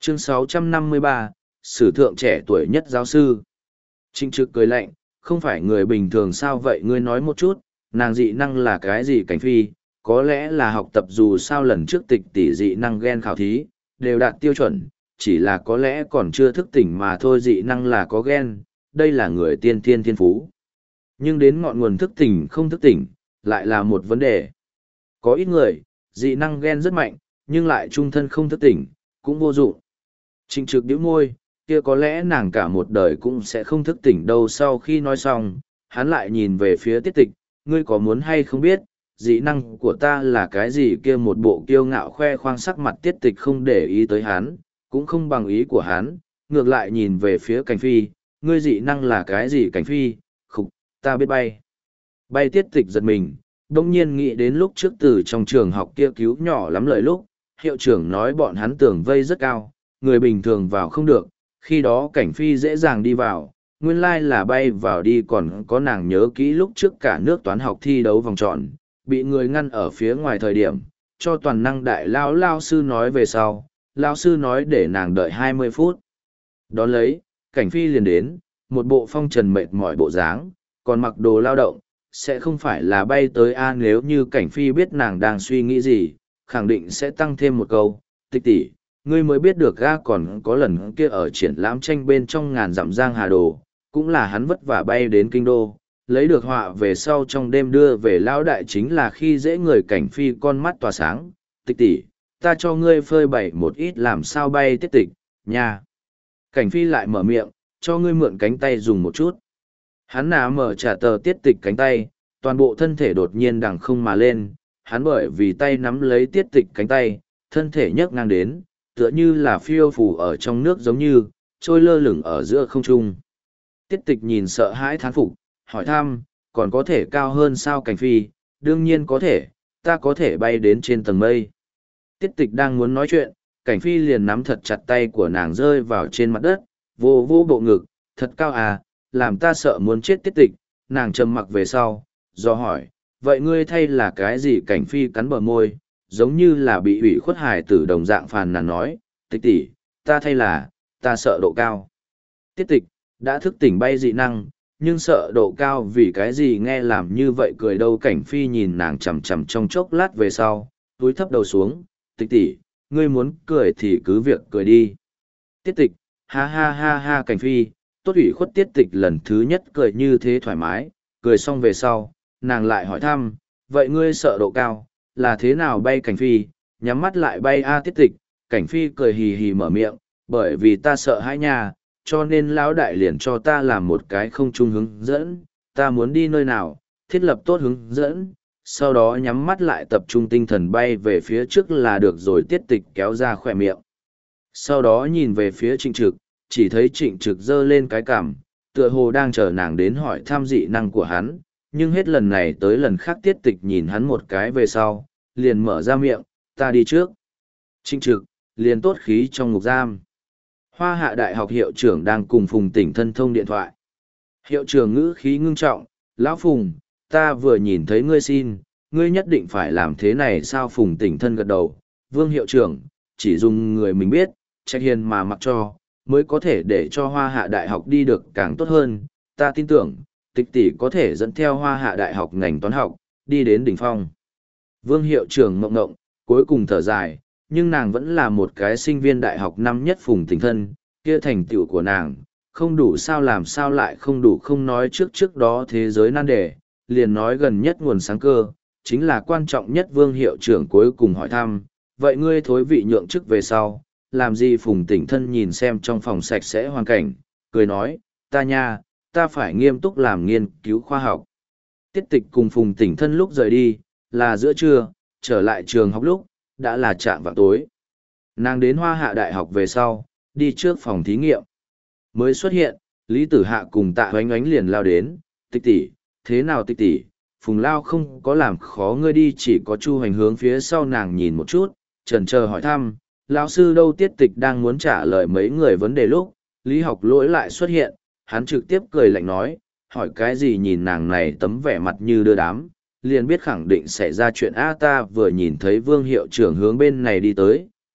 Chương 653, Sử thượng trẻ tuổi nhất giáo sư. Trịnh Trực cười lạnh, không phải người bình thường sao vậy, ngươi nói một chút, nàng dị năng là cái gì Cảnh Phi, có lẽ là học tập, dù sao lần trước tịch tỷ dị năng gen khảo thí, đều đạt tiêu chuẩn, chỉ là có lẽ còn chưa thức tỉnh mà thôi, dị năng là có gen, đây là người tiên thiên thiên phú. Nhưng đến ngọn nguồn thức tỉnh không thức tỉnh, lại là một vấn đề. Có ít người, dị năng gen rất mạnh, nhưng lại trung thân không thức tỉnh, cũng vô dụng. Trịnh Trực bĩu môi, kia có lẽ nàng cả một đời cũng sẽ không thức tỉnh đâu. Sau khi nói xong, hắn lại nhìn về phía Tiết Tịch, ngươi có muốn hay không biết, dị năng của ta là cái gì? Kia một bộ kiêu ngạo khoe khoang sắc mặt. Tiết Tịch không để ý tới hắn, cũng không bằng ý của hắn, ngược lại nhìn về phía Cảnh Phi, ngươi dị năng là cái gì? Cảnh Phi, khục, ta biết bay. Bay. Tiết Tịch giật mình, đông nhiên nghĩ đến lúc trước từ trong trường học kia cứu nhỏ lắm lời lúc, hiệu trưởng nói bọn hắn tường vây rất cao, người bình thường vào không được, khi đó Cảnh Phi dễ dàng đi vào, nguyên lai là bay vào đi. Còn có nàng nhớ kỹ lúc trước cả nước toán học thi đấu vòng tròn, bị người ngăn ở phía ngoài thời điểm, cho toàn năng đại lao sư nói về sau, lao sư nói để nàng đợi 20 phút. Đón lấy, Cảnh Phi liền đến, một bộ phong trần mệt mỏi bộ dáng, còn mặc đồ lao động, sẽ không phải là bay tới a. Nếu như Cảnh Phi biết nàng đang suy nghĩ gì, khẳng định sẽ tăng thêm một câu, Tịch tỷ, ngươi mới biết được ga. Còn có lần kia ở triển lãm tranh bên trong ngàn dặm giang hà đồ, cũng là hắn vất vả bay đến kinh đô, lấy được họa về sau trong đêm đưa về lão đại, chính là khi dễ người. Cảnh Phi con mắt tỏa sáng, Tịch tỷ, ta cho ngươi phơi bày một ít làm sao bay. Tiết Tịch, nha. Cảnh Phi lại mở miệng, cho ngươi mượn cánh tay dùng một chút. Hắn nã mở trả tờ Tiết Tịch cánh tay, toàn bộ thân thể đột nhiên đằng không mà lên, hắn bởi vì tay nắm lấy Tiết Tịch cánh tay, thân thể nhấc ngang đến, tựa như là phiêu phù ở trong nước, giống như trôi lơ lửng ở giữa không trung. Tiết Tịch nhìn sợ hãi thán phục, hỏi thăm, còn có thể cao hơn sao? Cảnh Phi, đương nhiên có thể, ta có thể bay đến trên tầng mây. Tiết Tịch đang muốn nói chuyện, Cảnh Phi liền nắm thật chặt tay của nàng rơi vào trên mặt đất, vô vô bộ ngực, thật cao à, làm ta sợ muốn chết. Tiết Tịch, nàng trầm mặc về sau, do hỏi, vậy ngươi thay là cái gì? Cảnh Phi cắn bờ môi, giống như là bị ủy khuất hài tử đồng dạng, phàn nàn nói, Tịch tỷ, ta thay là, ta sợ độ cao. Tiết Tịch, đã thức tỉnh bay dị năng, nhưng sợ độ cao vì cái gì? Nghe làm như vậy cười đâu. Cảnh Phi nhìn nàng chằm chằm trong chốc lát về sau, túi thấp đầu xuống, Tịch tỷ, ngươi muốn cười thì cứ việc cười đi. Tiết Tịch, ha ha ha ha. Cảnh Phi, tốt ủy khuất. Tiết Tịch lần thứ nhất cười như thế thoải mái, cười xong về sau, nàng lại hỏi thăm, vậy ngươi sợ độ cao, là thế nào bay? Cảnh Phi, nhắm mắt lại bay a. Tiết Tịch, Cảnh Phi cười hì hì mở miệng, bởi vì ta sợ hãi nhà, cho nên lão đại liền cho ta làm một cái không trung hướng dẫn, ta muốn đi nơi nào, thiết lập tốt hướng dẫn, sau đó nhắm mắt lại tập trung tinh thần bay về phía trước là được rồi. Tiết Tịch kéo ra khỏe miệng, sau đó nhìn về phía Trịnh Trực, chỉ thấy Trịnh Trực giơ lên cái cằm, tựa hồ đang chờ nàng đến hỏi thăm dị năng của hắn, nhưng hết lần này tới lần khác Tiết Tịch nhìn hắn một cái về sau, liền mở ra miệng, ta đi trước. Trịnh Trực, liền tốt khí trong ngục giam. Hoa Hạ Đại học hiệu trưởng đang cùng Phùng Tỉnh Thân thông điện thoại. Hiệu trưởng ngữ khí ngưng trọng, lão Phùng, ta vừa nhìn thấy ngươi xin, ngươi nhất định phải làm thế này sao? Phùng Tỉnh Thân gật đầu, Vương hiệu trưởng, chỉ dùng người mình biết, trách hiền mà mặc cho, mới có thể để cho Hoa Hạ Đại học đi được càng tốt hơn. Ta tin tưởng, Tịch tỷ có thể dẫn theo Hoa Hạ Đại học ngành toán học, đi đến đỉnh phong. Vương hiệu trưởng ngộng ngộng, cuối cùng thở dài, nhưng nàng vẫn là một cái sinh viên đại học năm nhất. Phùng Tỉnh Thân, kia thành tựu của nàng, không đủ sao? Làm sao lại không đủ? Không nói trước đó thế giới nan đề, liền nói gần nhất nguồn sáng cơ, chính là quan trọng nhất. Vương hiệu trưởng cuối cùng hỏi thăm, vậy ngươi thối vị nhượng chức về sau, làm gì? Phùng Tỉnh Thân nhìn xem trong phòng sạch sẽ hoàn cảnh, cười nói, ta nha, ta phải nghiêm túc làm nghiên cứu khoa học. Tiết Tịch cùng Phùng Tỉnh Thân lúc rời đi, là giữa trưa, trở lại trường học lúc, đã là chạm vào tối. Nàng đến Hoa Hạ Đại học về sau, đi trước phòng thí nghiệm. Mới xuất hiện, Lý Tử Hạ cùng Tạ Oánh Oánh liền lao đến, Tịch tỷ, thế nào? Tịch tỷ, Phùng Lao không có làm khó ngươi đi, chỉ có Chu Hành hướng phía sau nàng nhìn một chút, chần chờ hỏi thăm, lão sư đâu? Tiết Tịch đang muốn trả lời mấy người vấn đề lúc, Lý Học Lỗi lại xuất hiện, hắn trực tiếp cười lạnh nói, hỏi cái gì? Nhìn nàng này tấm vẻ mặt như đưa đám, liền biết khẳng định xảy ra chuyện a. Ta vừa nhìn thấy Vương hiệu trưởng hướng bên này đi tới,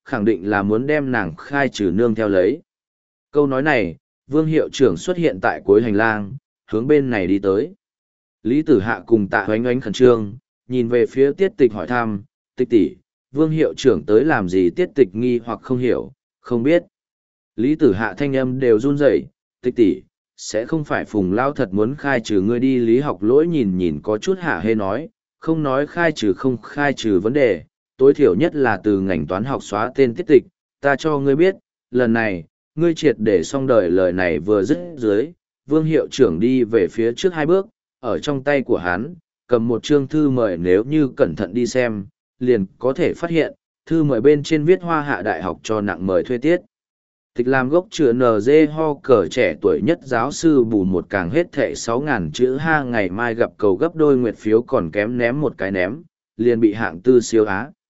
khẳng định là muốn đem nàng khai trừ nương theo lấy. Câu nói này, Vương hiệu trưởng xuất hiện tại cuối hành lang, hướng bên này đi tới. Lý Tử Hạ cùng Tạ Hoánh Oánh khẩn trương, nhìn về phía Tiết Tịch hỏi thăm, Tịch tỷ, Vương hiệu trưởng tới làm gì? Tiết Tịch nghi hoặc không hiểu, không biết. Lý Tử Hạ thanh âm đều run rẩy, Tịch tỷ, sẽ không phải Phùng Lao thật muốn khai trừ ngươi đi. Lý Học Lỗi nhìn nhìn có chút hạ hê nói, không nói khai trừ không khai trừ vấn đề, tối thiểu nhất là từ ngành toán học xóa tên Tiết Tịch, ta cho ngươi biết, lần này, ngươi triệt để xong đời. Lời này vừa dứt dưới, Vương hiệu trưởng đi về phía trước 2 bước, ở trong tay của hắn, cầm một chương thư mời, nếu như cẩn thận đi xem, liền có thể phát hiện, thư mời bên trên viết Hoa Hạ Đại học cho nặng mời thuê Tiết Tịch làm gốc chữa NG ho cờ trẻ tuổi nhất giáo sư bù một càng hết thệ 6.000 chữ ha, ngày mai gặp cầu gấp đôi nguyệt phiếu còn kém ném một cái ném, liền bị hạng tư siêu Á.